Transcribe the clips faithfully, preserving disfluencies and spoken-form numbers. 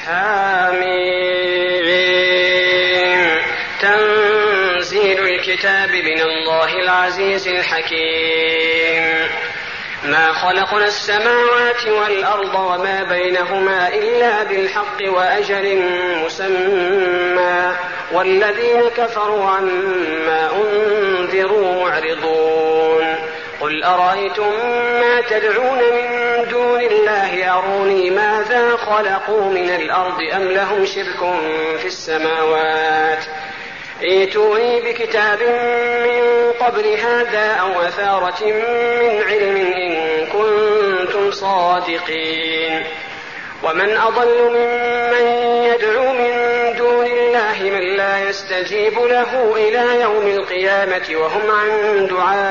حميم تنزيل الكتاب من الله العزيز الحكيم ما خلقنا السماوات والأرض وما بينهما إلا بالحق وأجل مسمى والذين كفروا عما أنذروا معرضون قل أرأيتم ما تدعون من دون الله أروني ماذا خلقوا من الأرض أم لهم شرك في السماوات ائتوني بكتاب من قبل هذا أو أثارة من علم إن كنتم صادقين ومن أضل ممن يدعو من دون الله من لا يستجيب له إلى يوم القيامة وهم عن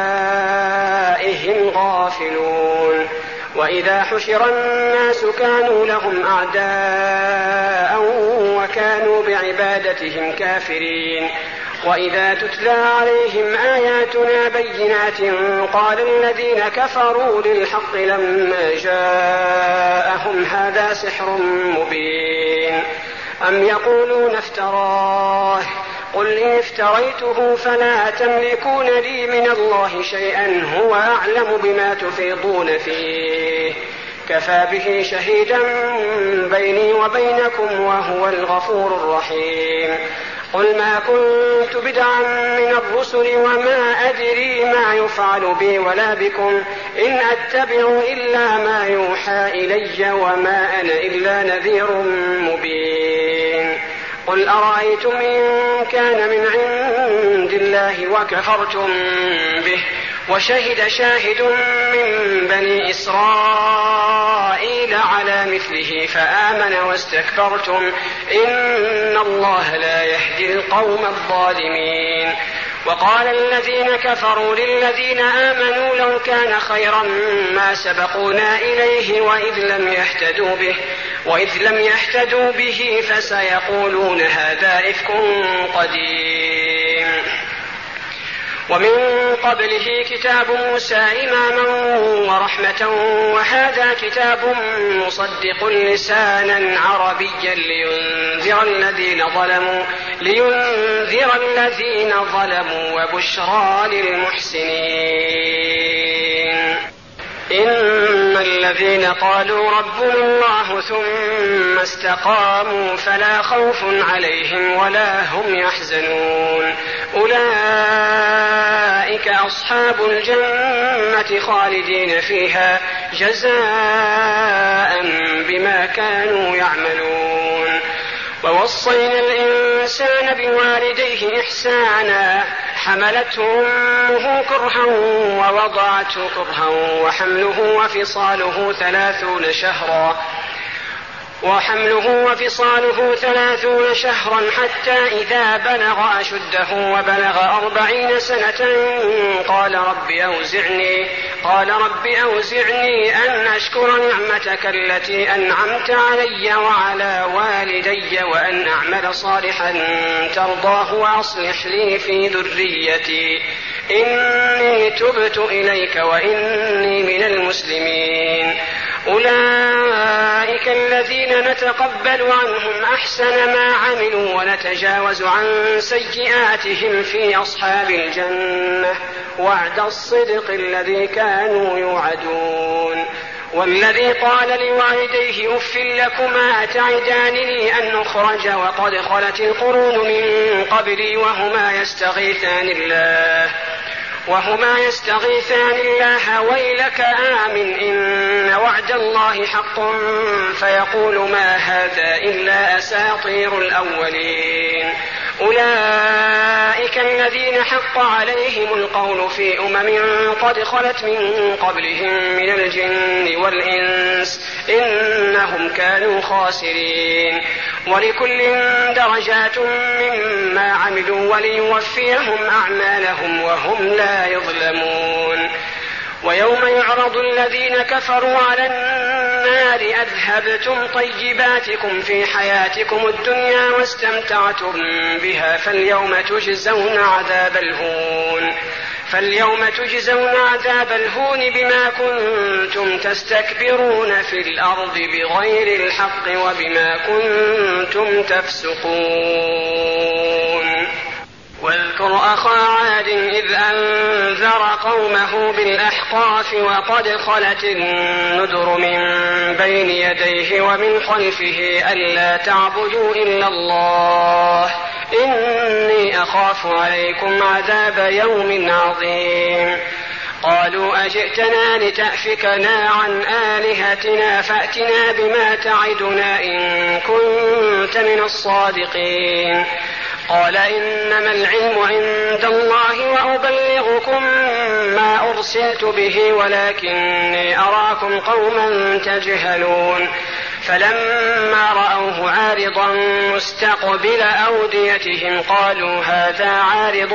دعائهم غافلون وإذا حشر الناس كانوا لهم أعداء وكانوا بعبادتهم كافرين وإذا تتلى عليهم آياتنا بينات قال الذين كفروا للحق لما جاءهم هذا سحر مبين أم يقولون افتراه قل إن افتريته فلا تملكون لي من الله شيئا هو أعلم بما تفيضون فيه كفى به شهيدا بيني وبينكم وهو الغفور الرحيم قل ما كنت بدعا من الرسل وما أدري ما يفعل بي ولا بكم إن أتبع إلا ما يوحى إلي وما أنا إلا نذير مبين قل أرأيتم إن كان من عند الله وكفرتم به وشهد شاهد من بني إسرائيل على مثله فآمن واستكبرتم إن الله لا يهدي القوم الظالمين وقال الذين كفروا للذين آمنوا لو كان خيرا ما سبقونا إليه وإذ لم يهتدوا به وإذ لم يهتدوا به فسيقولون هذا إفك قديم ومن قبله كتاب موسى إماما ورحمة وهذا كتاب مصدق لسانا عربيا لينذر الذين ظلموا لينذر الذين ظلموا وبشرى للمحسنين إن الذين قالوا ربنا الله ثم استقاموا فلا خوف عليهم ولا هم يحزنون أولئك أصحاب الجنة خالدين فيها جزاء بما كانوا يعملون ووصينا الإنسان بوالديه إحسانا حملته أمه كرها ووضعته كرها وحمله وفصاله ثلاثون شهرا وحمله وفصاله ثلاثون شهرا حتى إذا بلغ أشده وبلغ أربعين سنة قال رب أوزعني قال رب أوزعني أن أشكر نعمتك التي أنعمت علي وعلى والدي وأن أعمل صالحا ترضاه وأصلح لي في ذريتي إني تبت إليك وإني من المسلمين أولئك الذين نتقبل عنهم أحسن ما عملوا ونتجاوز عن سيئاتهم في أصحاب الجنة وعد الصدق الذي كانوا يوعدون والذي قال لوالديه أف لكما أتعدانني أن أخرج وقد خلت القرون من قبلي وهما يستغيثان الله وهما يستغيثان الله ويلك آمن إن وعد الله حق فيقول ما هذا إلا أساطير الأولين أولئك الذين حق عليهم القول في أمم قد خلت من قبلهم من الجن والإنس إنهم كانوا خاسرين ولكل درجات مما عملوا وليوفيهم أعمالهم وهم لا يظلمون ويوم يعرض الذين كفروا على النار أذهبتم طيباتكم في حياتكم الدنيا واستمتعتم بها فاليوم تجزون عذاب الهون فاليوم تجزون عذاب الهون بما كنتم تستكبرون في الأرض بغير الحق وبما كنتم تفسقون. واذكر أخا عاد إذ أنذر قومه بالأحقاف وقد خلت النذر من بين يديه ومن خلفه ألا تعبدوا إلا الله إني أخاف عليكم عذاب يوم عظيم. قالوا أجئتنا لتأفكنا عن آلهتنا فأتنا بما تعدنا إن كنت من الصادقين. قال إنما العلم عند الله وأبلغكم ما أرسلت به ولكني أراكم قوما تجهلون. فلما رأوه عارضا مستقبل أوديتهم قالوا هذا عارض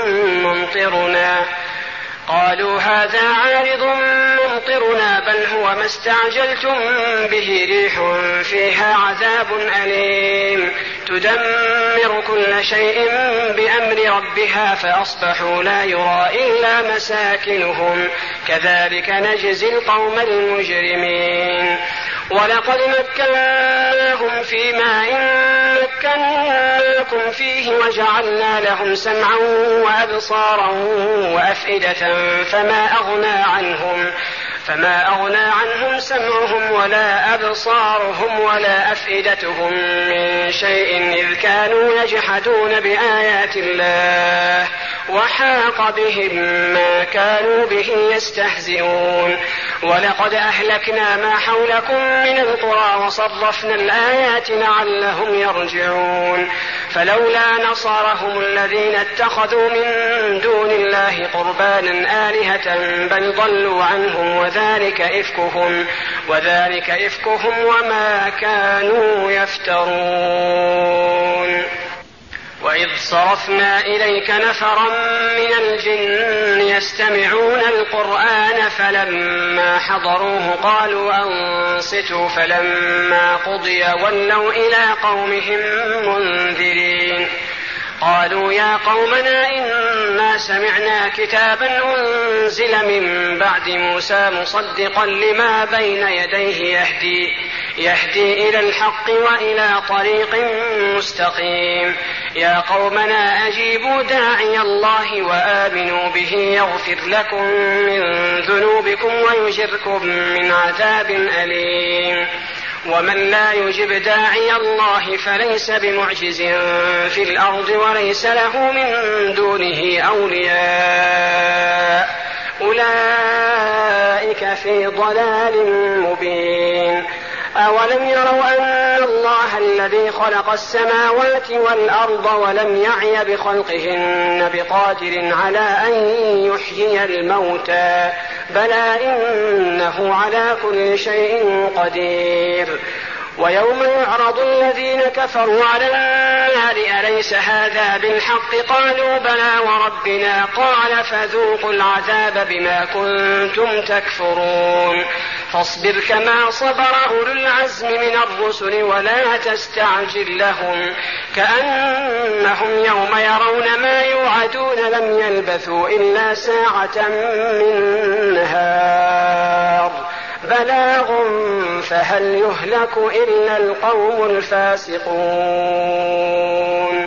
ممطرنا قالوا هذا عارض ممطرنا بل هو ما استعجلتم به ريح فيها عذاب أليم تدمر كل شيء بأمر ربها فأصبحوا لا يرى إلا مساكنهم كذلك نجزي القوم المجرمين. ولقد مكناهم في ماء مكناكم فيه وجعلنا لهم سمعا وأبصارا وأفئدة فما أغنى عنهم فما أغنى عنهم سمعهم ولا أبصارهم ولا أفئدتهم من شيء إذ كانوا يجحدون بآيات الله وحاق بهم ما كانوا به يستهزئون. ولقد أهلكنا ما حولكم من القرى وصرفنا الآيات لعلهم يرجعون. فلولا نصرهم الذين اتخذوا من دون الله قربانا آلهة بل ضلوا عنهم وذلك إفكهم وذلك إفكهم وما كانوا يفترون. وإذ صرفنا إليك نفرا من الجن يستمعون القرآن فلما حضروه قالوا أنصتوا فلما قضي ولوا إلى قومهم منذرين. قالوا يا قومنا إنا سمعنا كتابا أنزل من بعد موسى مصدقا لما بين يديه يهدي, يهدي إلى الحق وإلى طريق مستقيم. يا قومنا أجيبوا داعي الله وآمنوا به يغفر لكم من ذنوبكم ويجركم من عذاب أليم. ومن لا يجب داعي الله فليس بمعجز في الأرض وليس له من دونه أولياء أولئك في ضلال مبين. أولم يروا أن الله الذي خلق السماوات والأرض ولم يعي بخلقهن بقادر على أن يحيي الموتى بلى إنه على كل شيء قدير. ويوم يعرض الذين كفروا على النار أليس هذا بالحق قالوا بلى وربنا قال فذوقوا العذاب بما كنتم تكفرون. فاصبر كما صبر أولو العزم من الرسل ولا تستعجل لهم كأنهم يوم يرون ما يوعدون لم يلبثوا إلا ساعة من نهار بلاغ فهل يهلك إلا القوم الفاسقون.